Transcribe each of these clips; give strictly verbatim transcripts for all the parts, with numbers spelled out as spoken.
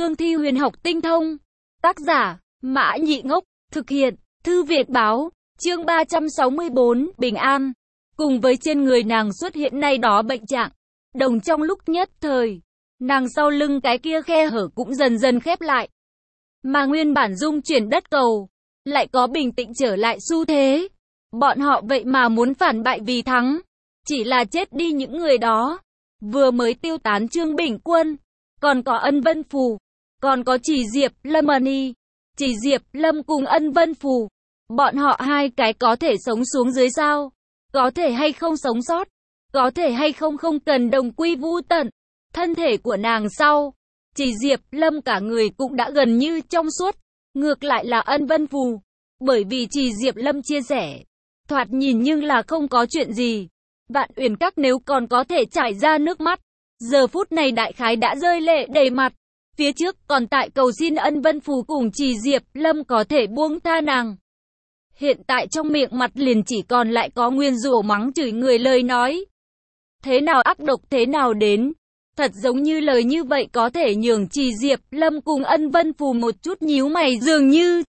cương thi huyền học tinh thông. Tác giả, Mã Nhị Ngốc, thực hiện, Thư Việt Báo, chương ba trăm sáu mươi bốn, Bình An. Cùng với trên người nàng xuất hiện nay đó bệnh trạng, đồng trong lúc nhất thời, nàng sau lưng cái kia khe hở cũng dần dần khép lại. Mà nguyên bản dung chuyển đất cầu, lại có bình tĩnh trở lại xu thế. Bọn họ vậy mà muốn phản bại vì thắng, chỉ là chết đi những người đó. Vừa mới tiêu tán Trương Bình Quân, còn có Ân Vân Phù, còn có Chỉ Diệp Lâm Mani. Chỉ Diệp Lâm cùng Ân Vân Phù, bọn họ hai cái có thể sống xuống dưới sao? Có thể hay không sống sót? Có thể hay không không cần đồng quy vu tận? Thân thể của nàng sau, Chỉ Diệp Lâm cả người cũng đã gần như trong suốt. Ngược lại là Ân Vân Phù, bởi vì Chỉ Diệp Lâm chia sẻ, thoạt nhìn nhưng là không có chuyện gì. Vạn Uyển Các nếu còn có thể chảy ra nước mắt, giờ phút này đại khái đã rơi lệ đầy mặt. Phía trước còn tại cầu xin Ân Vân Phù cùng Chỉ Diệp Lâm có thể buông tha nàng. Hiện tại trong miệng mặt liền chỉ còn lại có nguyên rủa mắng chửi người lời nói. Thế nào ác độc thế nào đến. Thật giống như lời như vậy có thể nhường Chỉ Diệp Lâm cùng Ân Vân Phù một chút nhíu mày dường như.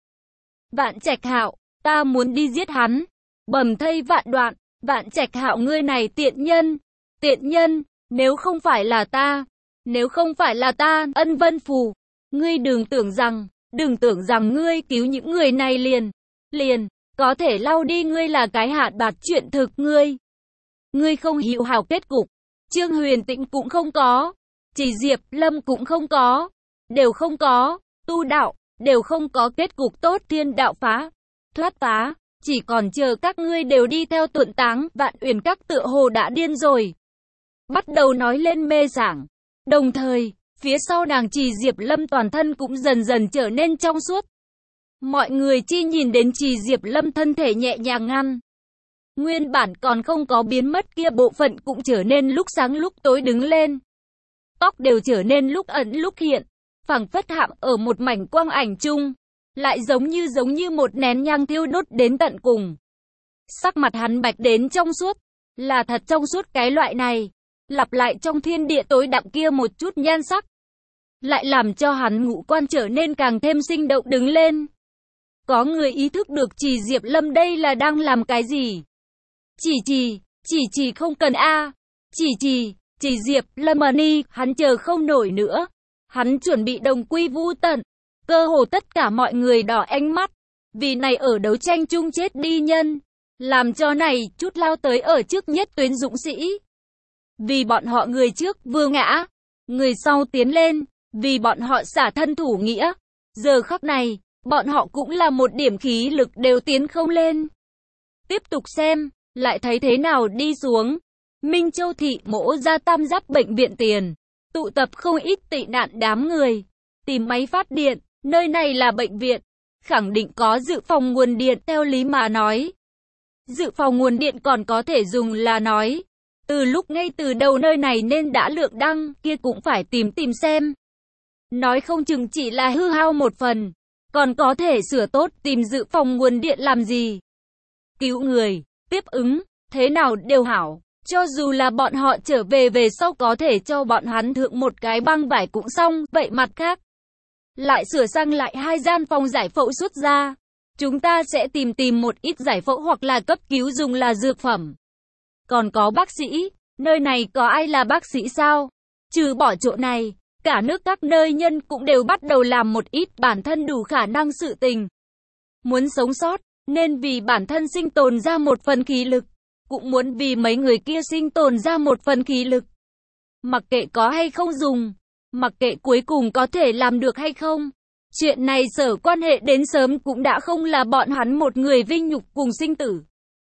Vạn Trạch Hạo, ta muốn đi giết hắn. Bầm thây vạn đoạn, Vạn Trạch Hạo ngươi này tiện nhân. Tiện nhân, nếu không phải là ta, nếu không phải là ta, Ân Vân Phù, ngươi đừng tưởng rằng, đừng tưởng rằng ngươi cứu những người này liền, liền, có thể lau đi ngươi là cái hạt bạt chuyện thực ngươi. Ngươi không hữu hảo kết cục, Trương Huyền Tĩnh cũng không có, Chỉ Diệp Lâm cũng không có, đều không có, tu đạo, đều không có kết cục tốt thiên đạo phá, thoát phá, chỉ còn chờ các ngươi đều đi theo tuận táng. Vạn Uyển Các tựa hồ đã điên rồi, bắt đầu nói lên mê sảng. Đồng thời, phía sau nàng Chỉ Diệp Lâm toàn thân cũng dần dần trở nên trong suốt. Mọi người chi nhìn đến Chỉ Diệp Lâm thân thể nhẹ nhàng ngăn. Nguyên bản còn không có biến mất kia bộ phận cũng trở nên lúc sáng lúc tối đứng lên. Tóc đều trở nên lúc ẩn lúc hiện, phảng phất hạm ở một mảnh quang ảnh chung, lại giống như giống như một nén nhang thiêu đốt đến tận cùng. Sắc mặt hắn bạch đến trong suốt, là thật trong suốt cái loại này. Lặp lại trong thiên địa tối đậm kia một chút nhan sắc, lại làm cho hắn ngũ quan trở nên càng thêm sinh động đứng lên. Có người ý thức được Chỉ Diệp Lâm đây là đang làm cái gì? Chỉ chỉ, chỉ chỉ không cần a. Chỉ chỉ, Chỉ Diệp Lâm Mani, hắn chờ không nổi nữa. Hắn chuẩn bị đồng quy vu tận. Cơ hồ tất cả mọi người đỏ ánh mắt, vì này ở đấu tranh chung chết đi nhân, làm cho này chút lao tới ở trước nhất tuyến dũng sĩ. Vì bọn họ người trước vừa ngã, người sau tiến lên, vì bọn họ xả thân thủ nghĩa. Giờ khắc này, bọn họ cũng là một điểm khí lực đều tiến không lên. Tiếp tục xem, lại thấy thế nào đi xuống. Minh Châu thị Mỗ Gia Tam Giáp bệnh viện tiền, tụ tập không ít tị nạn đám người, tìm máy phát điện, nơi này là bệnh viện, khẳng định có dự phòng nguồn điện theo lý mà nói. Dự phòng nguồn điện còn có thể dùng là nói. Từ lúc ngay từ đầu nơi này nên đã lượng đăng, kia cũng phải tìm tìm xem. Nói không chừng chỉ là hư hao một phần, còn có thể sửa tốt tìm dự phòng nguồn điện làm gì. Cứu người, tiếp ứng, thế nào đều hảo, cho dù là bọn họ trở về về sau có thể cho bọn hắn thượng một cái băng vải cũng xong, vậy mặt khác. Lại sửa sang lại hai gian phòng giải phẫu xuất ra. Chúng ta sẽ tìm tìm một ít giải phẫu hoặc là cấp cứu dùng là dược phẩm. Còn có bác sĩ, nơi này có ai là bác sĩ sao? Trừ bỏ chỗ này, cả nước các nơi nhân cũng đều bắt đầu làm một ít bản thân đủ khả năng sự tình. Muốn sống sót, nên vì bản thân sinh tồn ra một phần khí lực, cũng muốn vì mấy người kia sinh tồn ra một phần khí lực. Mặc kệ có hay không dùng, mặc kệ cuối cùng có thể làm được hay không, chuyện này sở quan hệ đến sớm cũng đã không là bọn hắn một người vinh nhục cùng sinh tử.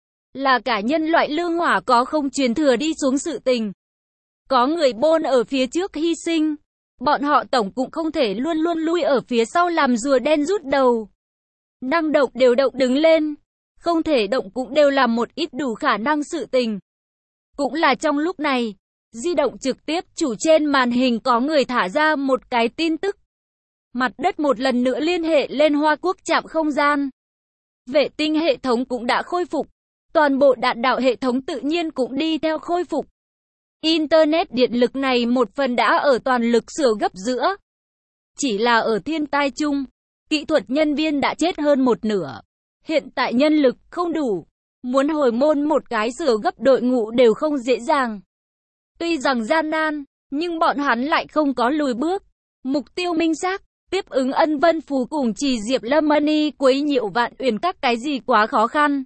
Là cả nhân loại lương hỏa có không truyền thừa đi xuống sự tình. Có người bôn ở phía trước hy sinh, bọn họ tổng cũng không thể luôn luôn lui ở phía sau làm rùa đen rút đầu. Năng động đều động đứng lên, không thể động cũng đều làm một ít đủ khả năng sự tình. Cũng là trong lúc này, di động trực tiếp chủ trên màn hình có người thả ra một cái tin tức. Mặt đất một lần nữa liên hệ lên Hoa Quốc trạm không gian. Vệ tinh hệ thống cũng đã khôi phục. Toàn bộ đạn đạo hệ thống tự nhiên cũng đi theo khôi phục. Internet điện lực này một phần đã ở toàn lực sửa gấp giữa. Chỉ là ở thiên tai chung, kỹ thuật nhân viên đã chết hơn một nửa. Hiện tại nhân lực không đủ, muốn hồi môn một cái sửa gấp đội ngũ đều không dễ dàng. Tuy rằng gian nan, nhưng bọn hắn lại không có lùi bước. Mục tiêu minh xác, tiếp ứng Ân Vân Phù cùng Trì Diệp Lâm Money quấy nhiễu Vạn Uyển các cái gì quá khó khăn.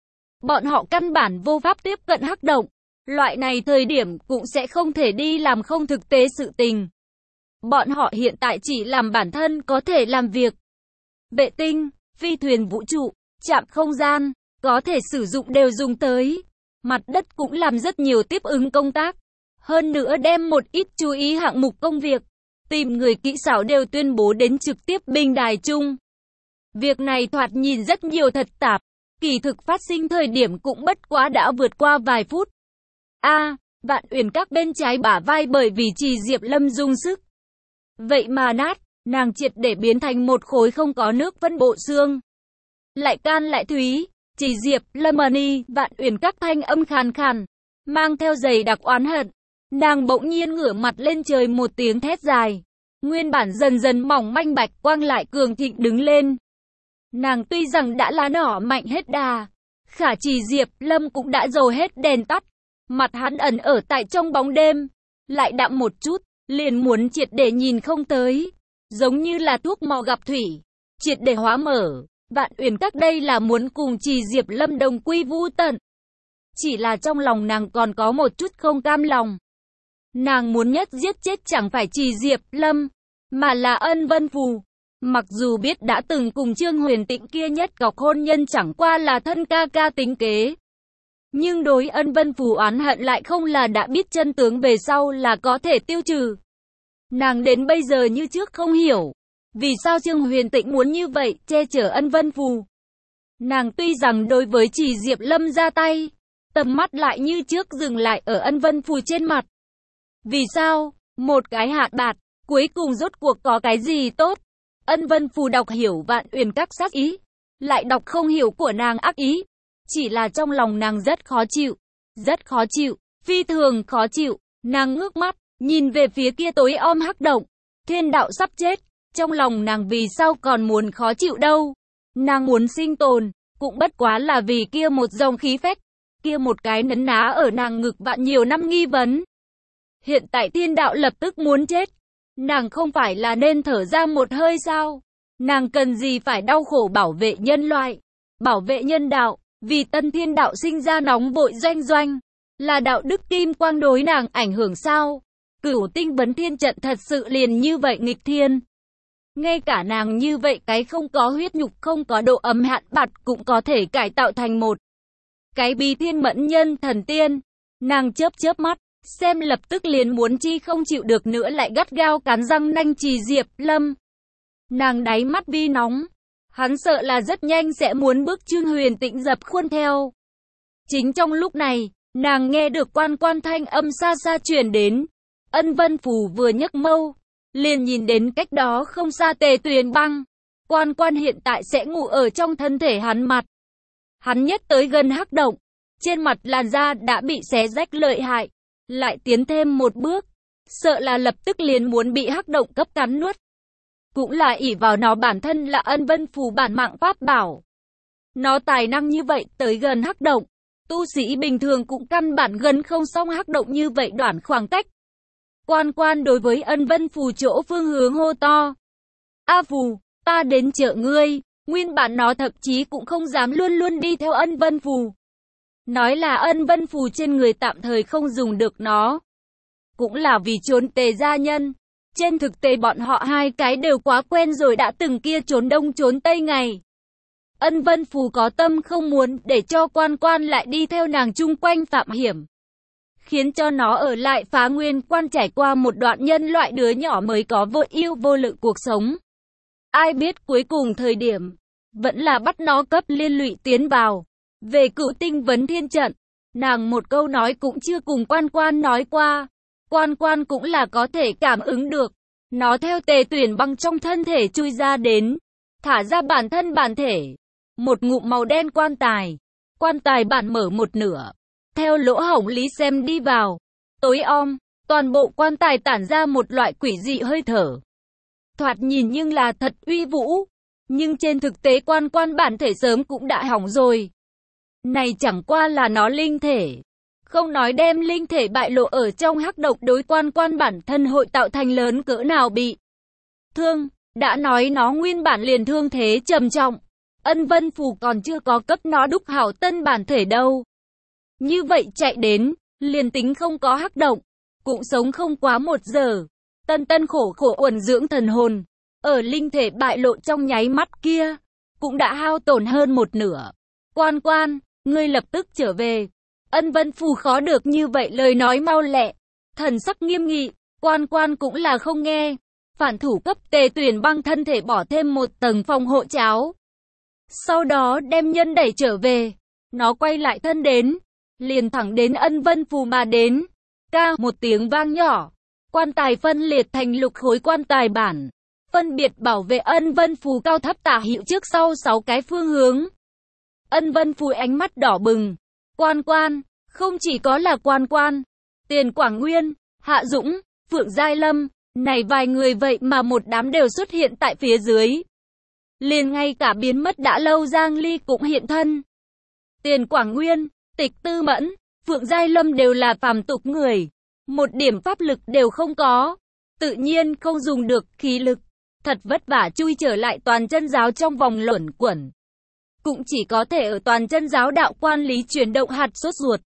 Bọn họ căn bản vô pháp tiếp cận Hắc Động. Loại này thời điểm cũng sẽ không thể đi làm không thực tế sự tình. Bọn họ hiện tại chỉ làm bản thân có thể làm việc. Vệ tinh, phi thuyền vũ trụ, trạm không gian, có thể sử dụng đều dùng tới. Mặt đất cũng làm rất nhiều tiếp ứng công tác. Hơn nữa đem một ít chú ý hạng mục công việc, tìm người kỹ xảo đều tuyên bố đến trực tiếp bình đài chung. Việc này thoạt nhìn rất nhiều thật tạp, kỳ thực phát sinh thời điểm cũng bất quá đã vượt qua vài phút. A, à, Vạn Uyển các bên trái bả vai bởi vì Trì Diệp Lâm dùng sức. Vậy mà nát, nàng triệt để biến thành một khối không có nước phân bộ xương. Lại can lại thúy, Trì Diệp Lâm Money, Vạn Uyển các thanh âm khàn khàn, mang theo dày đặc oán hận. Nàng bỗng nhiên ngửa mặt lên trời một tiếng thét dài. Nguyên bản dần dần mỏng manh bạch quang lại cường thịnh đứng lên. Nàng tuy rằng đã lá nỏ mạnh hết đà, khả Trì Diệp Lâm cũng đã dầu hết đèn tắt. Mặt hắn ẩn ở tại trong bóng đêm, lại đậm một chút, liền muốn triệt để nhìn không tới. Giống như là thuốc mò gặp thủy, triệt để hóa mở. Vạn Uyển các đây là muốn cùng Trì Diệp Lâm đồng quy vu tận. Chỉ là trong lòng nàng còn có một chút không cam lòng. Nàng muốn nhất giết chết chẳng phải Trì Diệp Lâm, mà là Ân Vân Phù. Mặc dù biết đã từng cùng Trương Huyền Tĩnh kia nhất cọc hôn nhân chẳng qua là thân ca ca tính kế. Nhưng đối Ân Vân Phù oán hận lại không là đã biết chân tướng về sau là có thể tiêu trừ. Nàng đến bây giờ như trước không hiểu, vì sao Trương Huyền Tĩnh muốn như vậy, che chở Ân Vân Phù. Nàng tuy rằng đối với Trì Diệp Lâm ra tay, tầm mắt lại như trước dừng lại ở Ân Vân Phù trên mặt. Vì sao? Một cái hạt bạt, cuối cùng rốt cuộc có cái gì tốt? Ân Vân Phù đọc hiểu Vạn Uyển các sát ý, lại đọc không hiểu của nàng ác ý. Chỉ là trong lòng nàng rất khó chịu, rất khó chịu, phi thường khó chịu. Nàng ngước mắt, nhìn về phía kia tối om Hắc Động. Thiên đạo sắp chết, trong lòng nàng vì sao còn muốn khó chịu đâu? Nàng muốn sinh tồn, cũng bất quá là vì kia một dòng khí phách, kia một cái nấn ná ở nàng ngực vạn nhiều năm nghi vấn. Hiện tại thiên đạo lập tức muốn chết, nàng không phải là nên thở ra một hơi sao? Nàng cần gì phải đau khổ bảo vệ nhân loại, bảo vệ nhân đạo, vì tân thiên đạo sinh ra nóng vội doanh doanh, là đạo đức kim quang đối nàng ảnh hưởng sao? Cửu tinh vấn thiên trận thật sự liền như vậy nghịch thiên. Ngay cả nàng như vậy cái không có huyết nhục không có độ ấm hạn bạt cũng có thể cải tạo thành một cái bí thiên mẫn nhân thần tiên. Nàng chớp chớp mắt, xem lập tức liền muốn chi không chịu được nữa lại gắt gao cắn răng nanh Trì Diệp Lâm. Nàng đáy mắt vi nóng, hắn sợ là rất nhanh sẽ muốn bước Trương Huyền Tĩnh dập khuôn theo. Chính trong lúc này, nàng nghe được quan quan thanh âm xa xa truyền đến. Ân Vân Phù vừa nhấc mâu, liền nhìn đến cách đó không xa Tề Tuyền Băng. Quan quan hiện tại sẽ ngủ ở trong thân thể hắn mặt. Hắn nhất tới gần Hắc Động, trên mặt làn da đã bị xé rách lợi hại. Lại tiến thêm một bước, sợ là lập tức liền muốn bị Hắc Động cấp cắn nuốt. Cũng là ỷ vào nó bản thân là Ân Vân Phù bản mạng pháp bảo. Nó tài năng như vậy tới gần Hắc Động, tu sĩ bình thường cũng căn bản gần không xong Hắc Động như vậy đoạn khoảng cách. Quan quan đối với Ân Vân Phù chỗ phương hướng hô to. A Phù, ta đến trợ ngươi. Nguyên bản nó thậm chí cũng không dám luôn luôn đi theo Ân Vân Phù. Nói là Ân Vân Phù trên người tạm thời không dùng được nó. Cũng là vì trốn Tề gia nhân. Trên thực tế bọn họ hai cái đều quá quen rồi đã từng kia trốn đông trốn tây ngày. Ân Vân Phù có tâm không muốn để cho quan quan lại đi theo nàng chung quanh phạm hiểm. Khiến cho nó ở lại Phá Nguyên Quan trải qua một đoạn nhân loại đứa nhỏ mới có vô ưu vô lự cuộc sống. Ai biết cuối cùng thời điểm, vẫn là bắt nó cấp liên lụy tiến vào. Về Cửu tinh vấn thiên trận, nàng một câu nói cũng chưa cùng quan quan nói qua. Quan quan cũng là có thể cảm ứng được. Nó theo Tề Tuyền Băng trong thân thể chui ra đến, thả ra bản thân bản thể. Một ngụm màu đen quan tài. Quan tài bản mở một nửa. Theo lỗ hổng lý xem đi vào. Tối om, toàn bộ quan tài tản ra một loại quỷ dị hơi thở. thoạt nhìn nhưng là thật uy vũ. Nhưng trên thực tế quan quan bản thể sớm cũng đã hỏng rồi. Này chẳng qua là nó linh thể. Không nói đem linh thể bại lộ ở trong hắc độc đối quan quan bản thân hội tạo thành lớn cỡ nào bị thương. Đã nói nó nguyên bản liền thương thế trầm trọng. Ân Vân Phù còn chưa có cấp nó đúc hảo tân bản thể đâu. Như vậy chạy đến, liền tính không có hắc động, cũng sống không quá một giờ. Tân tân khổ khổ uẩn dưỡng thần hồn, ở linh thể bại lộ trong nháy mắt kia, cũng đã hao tổn hơn một nửa. Quan quan, ngươi lập tức trở về. Ân Vân Phù khó được như vậy lời nói mau lẹ, thần sắc nghiêm nghị, quan quan cũng là không nghe. Phản thủ cấp Tề Tuyển băng thân thể bỏ thêm một tầng phòng hộ cháo. Sau đó đem nhân đẩy trở về, nó quay lại thân đến, liền thẳng đến Ân Vân Phù mà đến. Ca một tiếng vang nhỏ, quan tài phân liệt thành lục khối quan tài bản, phân biệt bảo vệ Ân Vân Phù cao thấp tả hữu trước sau sáu cái phương hướng. Ân Vân Phù ánh mắt đỏ bừng, quan quan, không chỉ có là quan quan, Tiền Quảng Nguyên, Hạ Dũng, Phượng Giai Lâm, này vài người vậy mà một đám đều xuất hiện tại phía dưới. Liền ngay cả biến mất đã lâu Giang Ly cũng hiện thân. Tiền Quảng Nguyên, Tịch Tư Mẫn, Phượng Giai Lâm đều là phàm tục người, một điểm pháp lực đều không có, tự nhiên không dùng được khí lực, thật vất vả chui trở lại toàn chân giáo trong vòng luẩn quẩn. Cũng chỉ có thể ở toàn chân giáo đạo quan lý chuyển động hạt sốt ruột.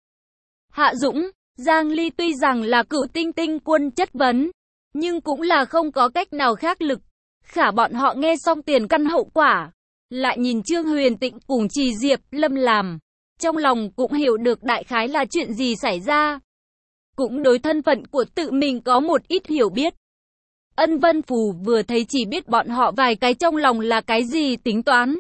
Hạ Dũng, Giang Ly tuy rằng là cựu tinh tinh quân chất vấn, nhưng cũng là không có cách nào khác lực. Khả bọn họ nghe xong tiền căn hậu quả, lại nhìn Trương Huyền Tịnh cùng Trì Diệp Lâm làm, trong lòng cũng hiểu được đại khái là chuyện gì xảy ra. Cũng đối thân phận của tự mình có một ít hiểu biết. Ân Vân Phù vừa thấy chỉ biết bọn họ vài cái trong lòng là cái gì tính toán.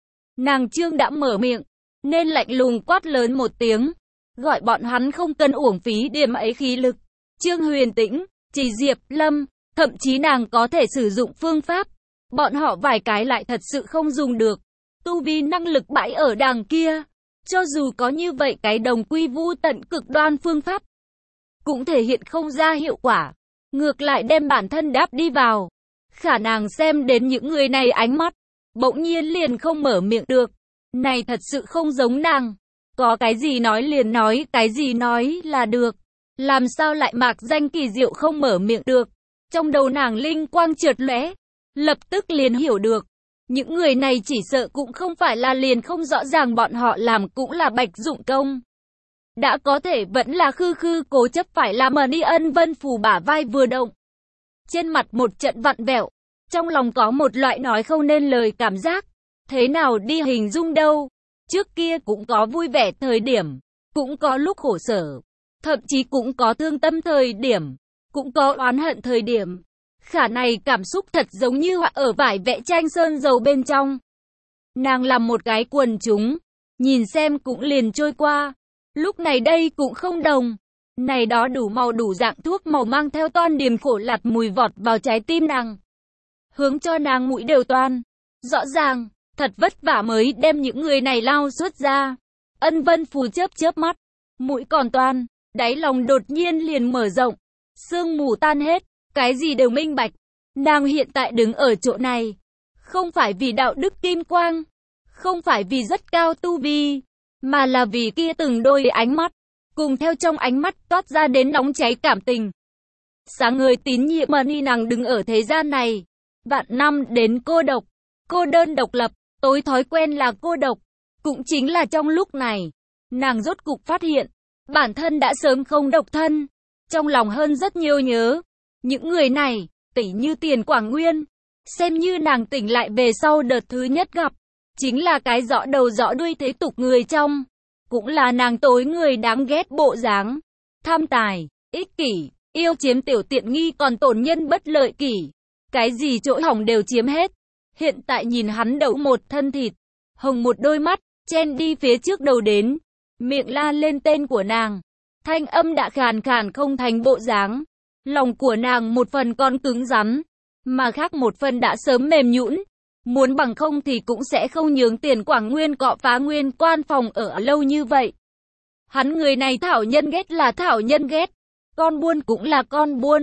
Nàng Trương đã mở miệng, nên lạnh lùng quát lớn một tiếng, gọi bọn hắn không cần uổng phí điểm ấy khí lực. Trương Huyền Tĩnh, Trì Diệp Lâm, thậm chí nàng có thể sử dụng phương pháp, bọn họ vài cái lại thật sự không dùng được. Tu vi năng lực bãi ở đằng kia, cho dù có như vậy cái đồng quy vu tận cực đoan phương pháp, cũng thể hiện không ra hiệu quả, ngược lại đem bản thân đáp đi vào. Khả năng xem đến những người này ánh mắt, bỗng nhiên liền không mở miệng được. Này thật sự không giống nàng, có cái gì nói liền nói, cái gì nói là được. Làm sao lại mạc danh kỳ diệu không mở miệng được. Trong đầu nàng linh quang chợt lóe, lập tức liền hiểu được. Những người này chỉ sợ cũng không phải là liền không rõ ràng bọn họ làm cũng là bạch dụng công. Đã có thể vẫn là khư khư cố chấp phải làm ở đi. Ân Vân Phù bả vai vừa động, trên mặt một trận vặn vẹo, trong lòng có một loại nói không nên lời cảm giác. Thế nào đi hình dung đâu. Trước kia cũng có vui vẻ thời điểm, cũng có lúc khổ sở, thậm chí cũng có thương tâm thời điểm, cũng có oán hận thời điểm. Khả này cảm xúc thật giống như họa ở vải vẽ tranh sơn dầu bên trong. Nàng làm một cái quần chúng, nhìn xem cũng liền trôi qua. Lúc này đây cũng không đồng. Này đó đủ màu đủ dạng thuốc màu mang theo toan điềm khổ lạt mùi vọt vào trái tim nàng, hướng cho nàng mũi đều toan. Rõ ràng, thật vất vả mới đem những người này lao xuất ra. Ân Vân Phù chớp chớp mắt, mũi còn toan, đáy lòng đột nhiên liền mở rộng, sương mù tan hết, cái gì đều minh bạch. Nàng hiện tại đứng ở chỗ này, không phải vì đạo đức kim quang, không phải vì rất cao tu vi, mà là vì kia từng đôi ánh mắt, cùng theo trong ánh mắt toát ra đến nóng cháy cảm tình. Sáng người tín nhiệm mà ni nàng đứng ở thế gian này, vạn năm đến cô độc, cô đơn độc lập, tối thói quen là cô độc. Cũng chính là trong lúc này, nàng rốt cục phát hiện, bản thân đã sớm không độc thân, trong lòng hơn rất nhiều nhớ. Những người này, tỉ như Tiền Quảng Nguyên, xem như nàng tỉnh lại về sau đợt thứ nhất gặp, chính là cái rõ đầu rõ đuôi thế tục người trong, cũng là nàng tối người đáng ghét bộ dáng, tham tài, ích kỷ, yêu chiếm tiểu tiện nghi còn tổn nhân bất lợi kỷ, cái gì chỗ hỏng đều chiếm hết. Hiện tại nhìn hắn đậu một thân thịt, hồng một đôi mắt, chen đi phía trước đầu đến, miệng la lên tên của nàng, thanh âm đã khàn khàn không thành bộ dáng. Lòng của nàng một phần còn cứng rắn, mà khác một phần đã sớm mềm nhũn. Muốn bằng không thì cũng sẽ không nhường Tiền Quảng Nguyên cọ phá nguyên quan phòng ở lâu như vậy. Hắn người này thảo nhân ghét là thảo nhân ghét, con buôn cũng là con buôn,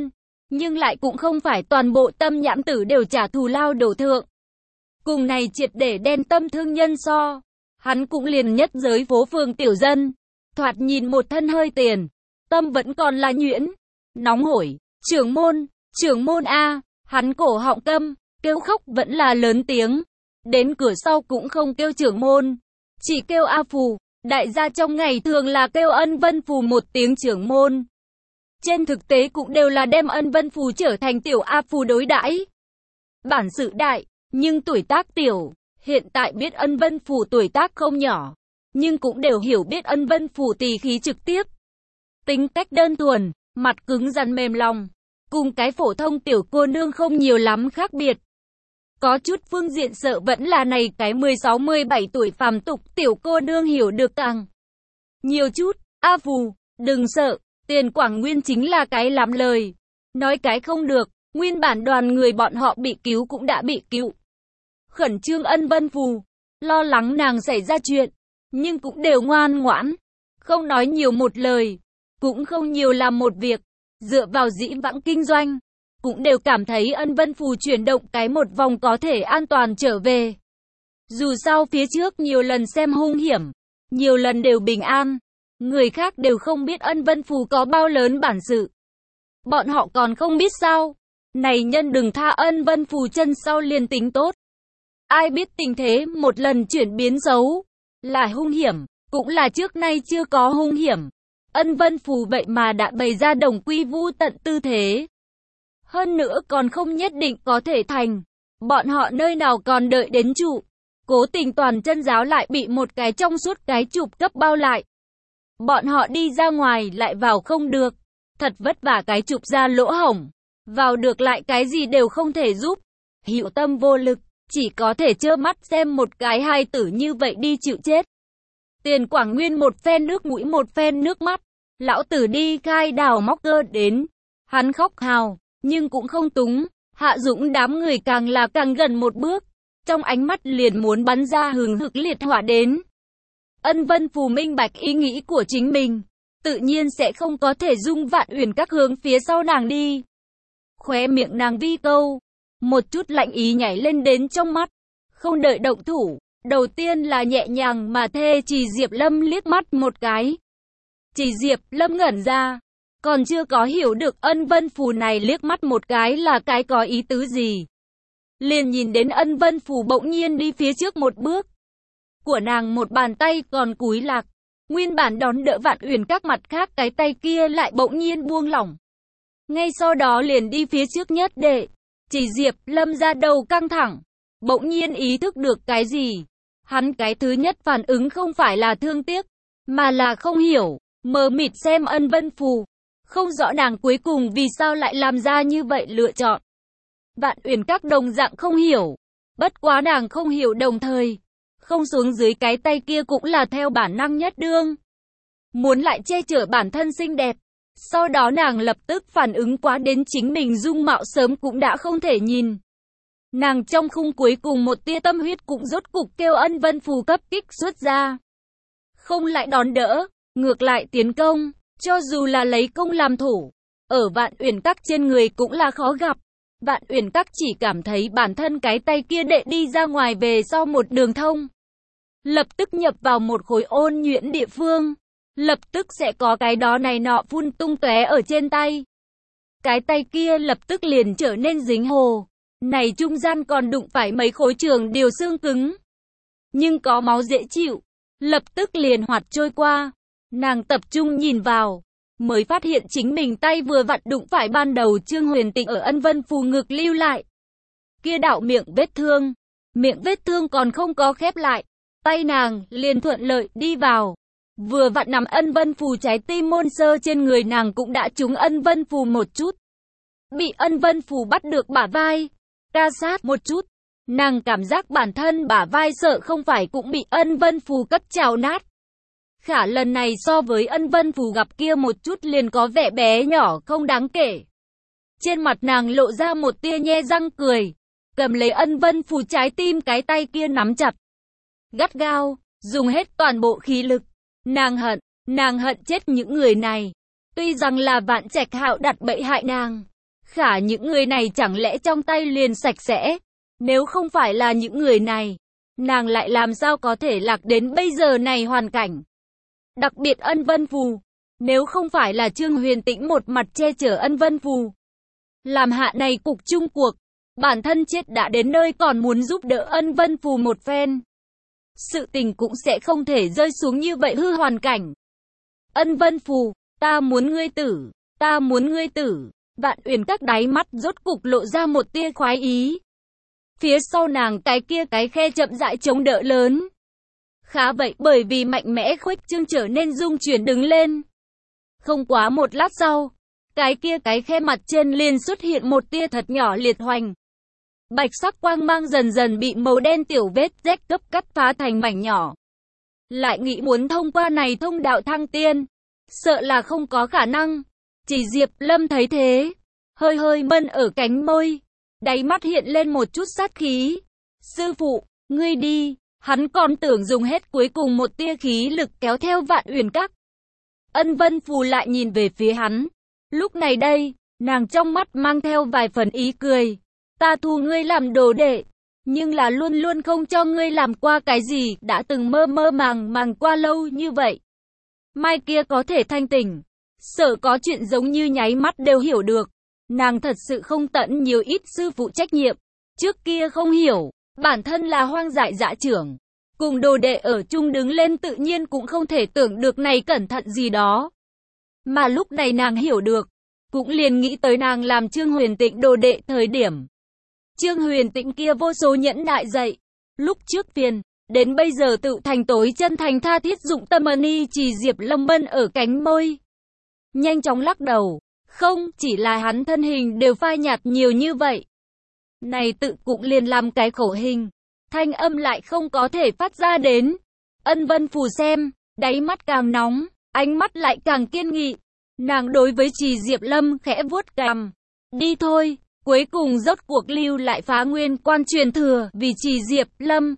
nhưng lại cũng không phải toàn bộ tâm nhãn tử đều trả thù lao đổ thượng. Cùng này triệt để đen tâm thương nhân so, hắn cũng liền nhất giới phố phường tiểu dân, thoạt nhìn một thân hơi tiền, tâm vẫn còn là nhuyễn, nóng hổi, trưởng môn, trưởng môn a, hắn cổ họng câm, kêu khóc vẫn là lớn tiếng, đến cửa sau cũng không kêu trưởng môn, chỉ kêu A Phù, đại gia trong ngày thường là kêu Ân Vân Phù một tiếng trưởng môn. Trên thực tế cũng đều là đem Ân Vân Phù trở thành tiểu A Phù đối đãi. Bản sự đại, nhưng tuổi tác tiểu, hiện tại biết Ân Vân Phù tuổi tác không nhỏ, nhưng cũng đều hiểu biết Ân Vân Phù tỳ khí trực tiếp. Tính cách đơn thuần, mặt cứng rắn mềm lòng, cùng cái phổ thông tiểu cô nương không nhiều lắm khác biệt. Có chút phương diện sợ vẫn là này cái mười sáu mười bảy tuổi phàm tục tiểu cô nương hiểu được càng nhiều chút. A Phù, đừng sợ, tiền Quảng Nguyên chính là cái lắm lời. Nói cái không được, nguyên bản đoàn người bọn họ bị cứu cũng đã bị cứu. Khẩn trương Ân Vân Phù, lo lắng nàng xảy ra chuyện, nhưng cũng đều ngoan ngoãn, không nói nhiều một lời, cũng không nhiều làm một việc, dựa vào dĩ vãng kinh doanh, cũng đều cảm thấy Ân Vân Phù chuyển động cái một vòng có thể an toàn trở về. Dù sao phía trước nhiều lần xem hung hiểm, nhiều lần đều bình an, người khác đều không biết Ân Vân Phù có bao lớn bản sự. Bọn họ còn không biết sao, này nhân đừng tha Ân Vân Phù chân sau liền tính tốt. Ai biết tình thế một lần chuyển biến xấu, là hung hiểm, cũng là trước nay chưa có hung hiểm. Ân Vân Phù vậy mà đã bày ra đồng quy vu tận tư thế. Hơn nữa còn không nhất định có thể thành. Bọn họ nơi nào còn đợi đến trụ. Cố tình toàn chân giáo lại bị một cái trong suốt cái chụp cấp bao lại. Bọn họ đi ra ngoài lại vào không được. Thật vất vả cái chụp ra lỗ hổng. Vào được lại cái gì đều không thể giúp. Hữu tâm vô lực, chỉ có thể trơ mắt xem một cái hai tử như vậy đi chịu chết. Tiền Quảng Nguyên một phen nước mũi một phen nước mắt. Lão tử đi khai đào móc cơ đến. Hắn khóc hào, nhưng cũng không túng. Hạ Dũng đám người càng là càng gần một bước. Trong ánh mắt liền muốn bắn ra hừng hực liệt hỏa đến. Ân Vân Phù minh bạch ý nghĩ của chính mình. Tự nhiên sẽ không có thể dung Vạn Uyển các hướng phía sau nàng đi. Khóe miệng nàng vi câu. Một chút lạnh ý nhảy lên đến trong mắt. Không đợi động thủ. Đầu tiên là nhẹ nhàng mà thê Trì Diệp Lâm liếc mắt một cái. Trì Diệp Lâm ngẩn ra. Còn chưa có hiểu được Ân Vân Phù này liếc mắt một cái là cái có ý tứ gì. Liền nhìn đến Ân Vân Phù bỗng nhiên đi phía trước một bước. Của nàng một bàn tay còn cúi lạc. Nguyên bản đón đỡ Vạn Uyển các mặt khác cái tay kia lại bỗng nhiên buông lỏng. Ngay sau đó liền đi phía trước nhất để. Trì Diệp Lâm ra đầu căng thẳng. Bỗng nhiên ý thức được cái gì. Hắn cái thứ nhất phản ứng không phải là thương tiếc, mà là không hiểu, mờ mịt xem Ân Vân Phù. Không rõ nàng cuối cùng vì sao lại làm ra như vậy lựa chọn. Vạn Uyển các đồng dạng không hiểu. Bất quá nàng không hiểu đồng thời. Không xuống dưới cái tay kia cũng là theo bản năng nhất đương. Muốn lại che chở bản thân xinh đẹp. Sau đó nàng lập tức phản ứng quá đến chính mình dung mạo sớm cũng đã không thể nhìn. Nàng trong khung cuối cùng một tia tâm huyết cũng rốt cục kêu Ân Vân Phù cấp kích xuất ra. Không lại đón đỡ, ngược lại tiến công, cho dù là lấy công làm thủ. Ở Vạn Uyển các trên người cũng là khó gặp. Vạn Uyển các chỉ cảm thấy bản thân cái tay kia đệ đi ra ngoài về sau một đường thông. Lập tức nhập vào một khối ôn nhuyễn địa phương. Lập tức sẽ có cái đó này nọ phun tung tóe ở trên tay. Cái tay kia lập tức liền trở nên dính hồ. Này trung gian còn đụng phải mấy khối trường điều xương cứng. Nhưng có máu dễ chịu. Lập tức liền hoạt trôi qua. Nàng tập trung nhìn vào. Mới phát hiện chính mình tay vừa vặn đụng phải ban đầu Trương Huyền Tịnh ở Ân Vân Phù ngực lưu lại. Kia đạo miệng vết thương. Miệng vết thương còn không có khép lại. Tay nàng liền thuận lợi đi vào. Vừa vặn nằm Ân Vân Phù trái tim môn sơ trên người nàng cũng đã trúng Ân Vân Phù một chút. Bị Ân Vân Phù bắt được bả vai. Ca sát một chút. Nàng cảm giác bản thân bả vai sợ không phải cũng bị Ân Vân Phù cấp trào nát. Khả lần này so với Ân Vân Phù gặp kia một chút liền có vẻ bé nhỏ không đáng kể. Trên mặt nàng lộ ra một tia nhe răng cười. Cầm lấy Ân Vân Phù trái tim cái tay kia nắm chặt. Gắt gao, dùng hết toàn bộ khí lực. Nàng hận, nàng hận chết những người này. Tuy rằng là Vạn Trạch Hạo đặt bẫy hại nàng. Khả những người này chẳng lẽ trong tay liền sạch sẽ? Nếu không phải là những người này, nàng lại làm sao có thể lạc đến bây giờ này hoàn cảnh? Đặc biệt Ân Vân Phù, nếu không phải là Trương Huyền Tĩnh một mặt che chở Ân Vân Phù, làm hạ này cục chung cuộc, bản thân chết đã đến nơi còn muốn giúp đỡ Ân Vân Phù một phen. Sự tình cũng sẽ không thể rơi xuống như vậy hư hoàn cảnh. Ân Vân Phù, ta muốn ngươi tử, ta muốn ngươi tử. Vạn Uyển Các đáy mắt rốt cục lộ ra một tia khoái ý. Phía sau nàng cái kia cái khe chậm rãi chống đỡ lớn. Khá vậy, bởi vì mạnh mẽ khuếch trương trở nên rung chuyển đứng lên. Không quá một lát sau, cái kia cái khe mặt trên liền xuất hiện một tia thật nhỏ liệt hoành. Bạch sắc quang mang dần dần bị màu đen tiểu vết rách cấp cắt phá thành mảnh nhỏ. Lại nghĩ muốn thông qua này thông đạo thăng tiên, sợ là không có khả năng. Chỉ Diệp Lâm thấy thế, hơi hơi mân ở cánh môi, đáy mắt hiện lên một chút sát khí. Sư phụ, ngươi đi. Hắn còn tưởng dùng hết cuối cùng một tia khí lực kéo theo Vạn Uyển Các. Ân Vân Phù lại nhìn về phía hắn. Lúc này đây, nàng trong mắt mang theo vài phần ý cười. Ta thu ngươi làm đồ đệ, nhưng là luôn luôn không cho ngươi làm qua cái gì đã từng mơ mơ màng màng qua lâu như vậy. Mai kia có thể thanh tỉnh, sợ có chuyện giống như nháy mắt đều hiểu được. Nàng thật sự không tận nhiều ít sư phụ trách nhiệm. Trước kia không hiểu, bản thân là hoang dại dã trưởng. Cùng đồ đệ ở chung đứng lên tự nhiên cũng không thể tưởng được này cẩn thận gì đó. Mà lúc này nàng hiểu được, cũng liền nghĩ tới nàng làm Trương Huyền Tĩnh đồ đệ thời điểm. Trương Huyền Tĩnh kia vô số nhẫn nại dạy, lúc trước phiền, đến bây giờ tự thành tối chân thành tha thiết dụng tâm ân y. Chỉ Diệp Lâm bân ở cánh môi, nhanh chóng lắc đầu, không, chỉ là hắn thân hình đều phai nhạt nhiều như vậy. Này tự cũng liền làm cái khẩu hình, thanh âm lại không có thể phát ra đến. Ân Vân Phù xem, đáy mắt càng nóng, ánh mắt lại càng kiên nghị. Nàng đối với Trì Diệp Lâm khẽ vuốt cằm, đi thôi. Cuối cùng rốt cuộc lưu lại Phá Nguyên Quan truyền thừa, vì Trì Diệp Lâm,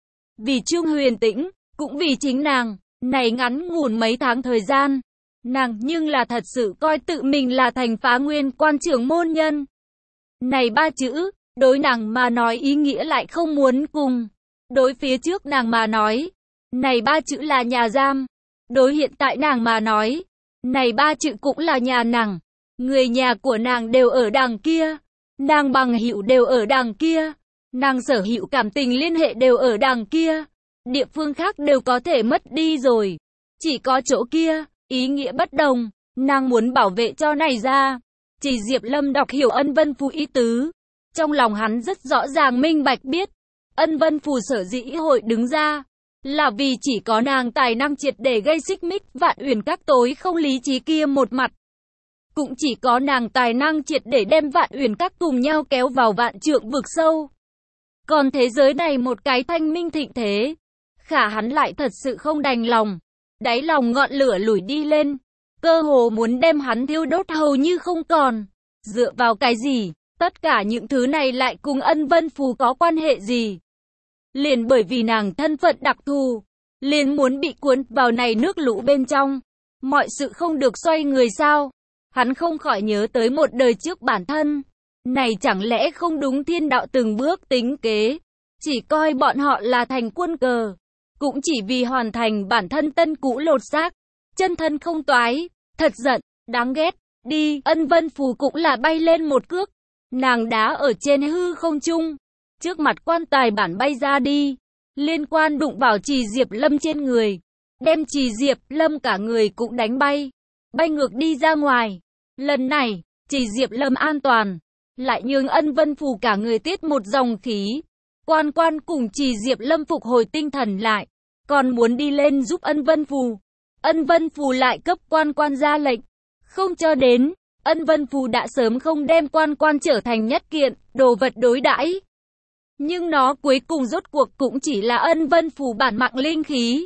vì Trương Huyền Tĩnh, cũng vì chính nàng. Này ngắn ngủn mấy tháng thời gian, nàng nhưng là thật sự coi tự mình là thành Phá Nguyên Quan trưởng môn nhân. Này ba chữ, đối nàng mà nói ý nghĩa lại không muốn cùng. Đối phía trước nàng mà nói, này ba chữ là nhà giam. Đối hiện tại nàng mà nói, này ba chữ cũng là nhà nàng. Người nhà của nàng đều ở đằng kia. Nàng bằng hữu đều ở đằng kia. Nàng sở hữu cảm tình liên hệ đều ở đằng kia. Địa phương khác đều có thể mất đi rồi. Chỉ có chỗ kia, ý nghĩa bất đồng. Nàng muốn bảo vệ cho này ra. Chỉ Diệp Lâm đọc hiểu Ân Vân Phù ý tứ. Trong lòng hắn rất rõ ràng minh bạch biết. Ân Vân Phù sở dĩ hội đứng ra, là vì chỉ có nàng tài năng triệt để gây xích mích Vạn Uyển Các tối không lý trí kia một mặt. Cũng chỉ có nàng tài năng triệt để đem Vạn Uyển Các cùng nhau kéo vào vạn trượng vực sâu. Còn thế giới này một cái thanh minh thịnh thế, khả hắn lại thật sự không đành lòng. Đáy lòng ngọn lửa lủi đi lên, cơ hồ muốn đem hắn thiêu đốt hầu như không còn. Dựa vào cái gì? Tất cả những thứ này lại cùng Ân Vân Phù có quan hệ gì? Liền bởi vì nàng thân phận đặc thù, liền muốn bị cuốn vào này nước lũ bên trong. Mọi sự không được xoay người sao? Hắn không khỏi nhớ tới một đời trước bản thân. Này chẳng lẽ không đúng thiên đạo từng bước tính kế, chỉ coi bọn họ là thành quân cờ, cũng chỉ vì hoàn thành bản thân tân cũ lột xác, chân thân không toái. Thật giận, đáng ghét. Đi, Ân Vân Phù cũng là bay lên một cước. Nàng đá ở trên hư không trung, trước mặt quan tài bản bay ra đi, liên quan đụng vào Trì Diệp Lâm trên người, đem Trì Diệp Lâm cả người cũng đánh bay, bay ngược đi ra ngoài. Lần này, Trì Diệp Lâm an toàn, lại nhường Ân Vân Phù cả người tiết một dòng khí. Quan quan cùng Trì Diệp Lâm phục hồi tinh thần lại, còn muốn đi lên giúp Ân Vân Phù. Ân Vân Phù lại cấp quan quan ra lệnh, không cho đến. Ân Vân Phù đã sớm không đem quan quan trở thành nhất kiện đồ vật đối đãi, nhưng nó cuối cùng rốt cuộc cũng chỉ là Ân Vân Phù bản mạng linh khí.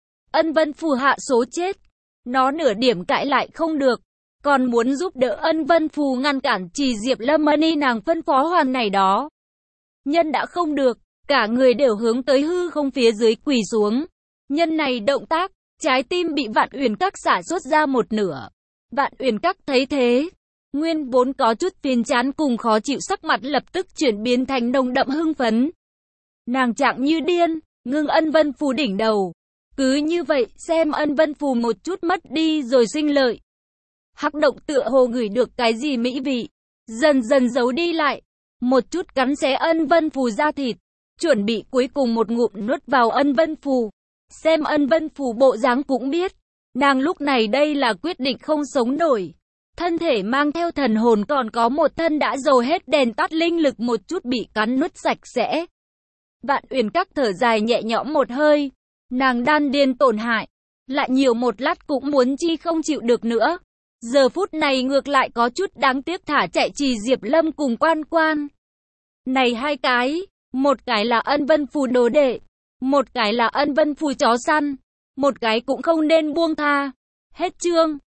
Ân Vân Phù hạ số chết, nó nửa điểm cãi lại không được, còn muốn giúp đỡ Ân Vân Phù ngăn cản Trì Diệp Lâm y nàng phân phó hoàn này đó. Nhân đã không được, cả người đều hướng tới hư không phía dưới quỳ xuống. Nhân này động tác, trái tim bị Vạn Uyển Các xả xuất ra một nửa. Vạn Uyển Các thấy thế, Nguyên vốn có chút phiền chán cùng khó chịu sắc mặt lập tức chuyển biến thành nồng đậm hưng phấn. Nàng trạng như điên, ngưng ân vân phù đỉnh đầu. Cứ như vậy, xem ân vân phù một chút mất đi rồi sinh lợi. Hắc động tựa hồ ngửi được cái gì mỹ vị, dần dần giấu đi lại. Một chút cắn xé ân vân phù ra thịt, chuẩn bị cuối cùng một ngụm nuốt vào ân vân phù. Xem ân vân phù bộ dáng cũng biết, nàng lúc này đây là quyết định không sống nổi. Thân thể mang theo thần hồn còn có một thân đã dầu hết đèn tắt linh lực một chút bị cắn nuốt sạch sẽ. Vạn Uyển Các thở dài nhẹ nhõm một hơi, nàng đan điền tổn hại, lại nhiều một lát cũng muốn chi không chịu được nữa. Giờ phút này ngược lại có chút đáng tiếc thả chạy trì Diệp Lâm cùng Quan Quan. Này hai cái, một cái là ân vân phù đồ đệ, một cái là ân vân phù chó săn, một cái cũng không nên buông tha. Hết chương.